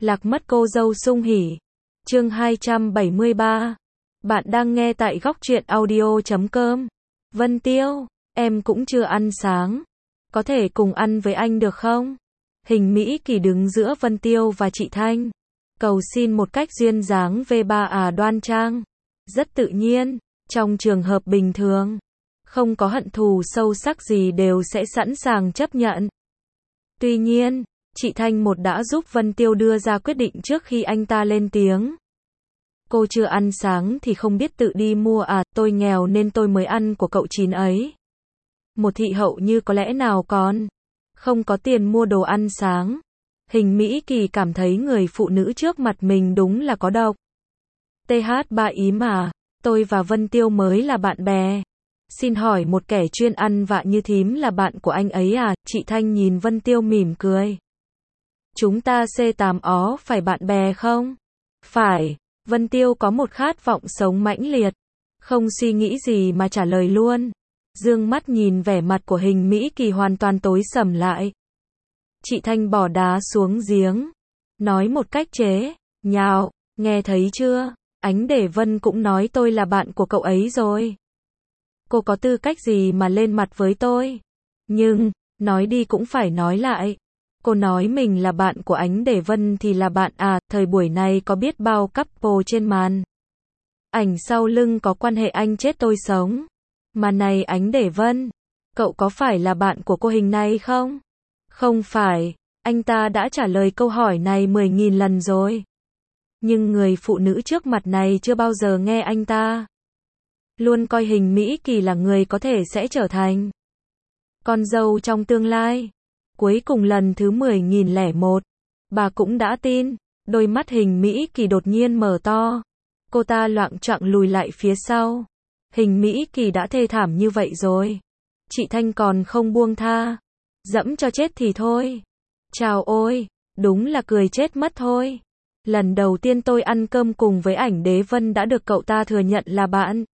Lạc mất cô dâu sung hỉ. Chương 273. Bạn đang nghe tại góc truyện audio.com. Vân Tiêu, em cũng chưa ăn sáng. Có thể cùng ăn với anh được không? Hình Mỹ Kỳ đứng giữa Vân Tiêu và chị Thanh. Cầu xin một cách duyên dáng V3 đoan trang. Rất tự nhiên, trong trường hợp bình thường. Không có hận thù sâu sắc gì đều sẽ sẵn sàng chấp nhận. Tuy nhiên, chị Thanh một đã giúp Vân Tiêu đưa ra quyết định trước khi anh ta lên tiếng. Cô chưa ăn sáng thì không biết tự đi mua à, tôi nghèo nên tôi mới ăn của cậu Chín ấy. Một thị hậu như có lẽ nào còn không có tiền mua đồ ăn sáng. Hình Mỹ Kỳ cảm thấy người phụ nữ trước mặt mình đúng là có độc. TH3 ý mà, tôi và Vân Tiêu mới là bạn bè. Xin hỏi một kẻ chuyên ăn vạ như thím là bạn của anh ấy à? Chị Thanh nhìn Vân Tiêu mỉm cười. Chúng ta C8 ó phải bạn bè không? Phải. Vân Tiêu có một khát vọng sống mãnh liệt. Không suy nghĩ gì mà trả lời luôn. Dương mắt nhìn vẻ mặt của Hình Mỹ Kỳ hoàn toàn tối sầm lại. Chị Thanh bỏ đá xuống giếng. Nói một cách chế nhạo. Nghe thấy chưa? Ánh Để Vân cũng nói tôi là bạn của cậu ấy rồi. Cô có tư cách gì mà lên mặt với tôi? Nhưng, nói đi cũng phải nói lại. Cô nói mình là bạn của Ánh Để Vân thì là bạn à, thời buổi này có biết bao couple trên màn ảnh sau lưng có quan hệ anh chết tôi sống. Mà này Ánh Để Vân, cậu có phải là bạn của cô Hình này không? Không phải, anh ta đã trả lời câu hỏi này 10.000 lần rồi. Nhưng người phụ nữ trước mặt này chưa bao giờ nghe anh ta. Luôn coi Hình Mỹ Kỳ là người có thể sẽ trở thành con dâu trong tương lai. Cuối cùng lần thứ 10.001, bà cũng đã tin. Đôi mắt Hình Mỹ Kỳ đột nhiên mở to. Cô ta loạng choạng lùi lại phía sau. Hình Mỹ Kỳ đã thê thảm như vậy rồi. Chị Thanh còn không buông tha. Dẫm cho chết thì thôi. Chào ôi, đúng là cười chết mất thôi. Lần đầu tiên tôi ăn cơm cùng với Ảnh Đế Vân đã được cậu ta thừa nhận là bạn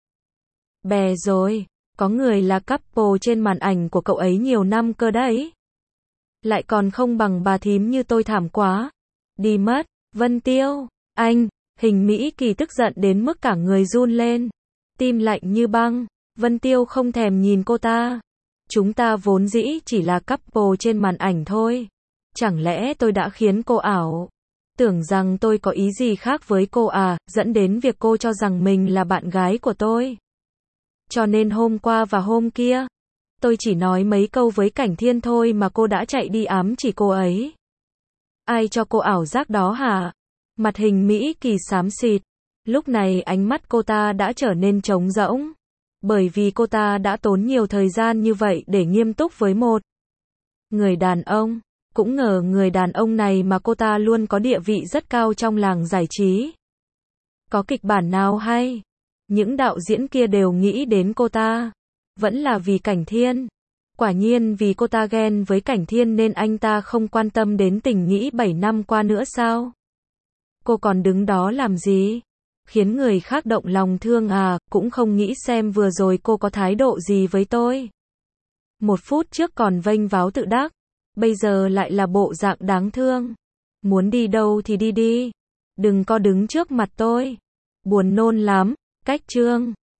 bè rồi. Có người là couple trên màn ảnh của cậu ấy nhiều năm cơ đấy. Lại còn không bằng bà thím như tôi thảm quá. Đi mất. Vân Tiêu, anh. Hình Mỹ Kỳ tức giận đến mức cả người run lên. Tim lạnh như băng. Vân Tiêu không thèm nhìn cô ta. Chúng ta vốn dĩ chỉ là couple trên màn ảnh thôi. Chẳng lẽ tôi đã khiến cô ảo tưởng rằng tôi có ý gì khác với cô à, dẫn đến việc cô cho rằng mình là bạn gái của tôi. Cho nên hôm qua và hôm kia, tôi chỉ nói mấy câu với Cảnh Thiên thôi mà cô đã chạy đi ám chỉ cô ấy. Ai cho cô ảo giác đó hả? Mặt Hình Mỹ Kỳ xám xịt. Lúc này ánh mắt cô ta đã trở nên trống rỗng. Bởi vì cô ta đã tốn nhiều thời gian như vậy để nghiêm túc với một người đàn ông. Cũng ngờ người đàn ông này mà cô ta luôn có địa vị rất cao trong làng giải trí. Có kịch bản nào hay? Những đạo diễn kia đều nghĩ đến cô ta. Vẫn là vì Cảnh Thiên. Quả nhiên vì cô ta ghen với Cảnh Thiên nên anh ta không quan tâm đến tình nghĩa 7 năm qua nữa sao? Cô còn đứng đó làm gì? Khiến người khác động lòng thương à, cũng không nghĩ xem vừa rồi cô có thái độ gì với tôi. 1 phút trước còn vênh váo tự đắc. Bây giờ lại là bộ dạng đáng thương. Muốn đi đâu thì đi đi. Đừng có đứng trước mặt tôi. Buồn nôn lắm. Cách chương.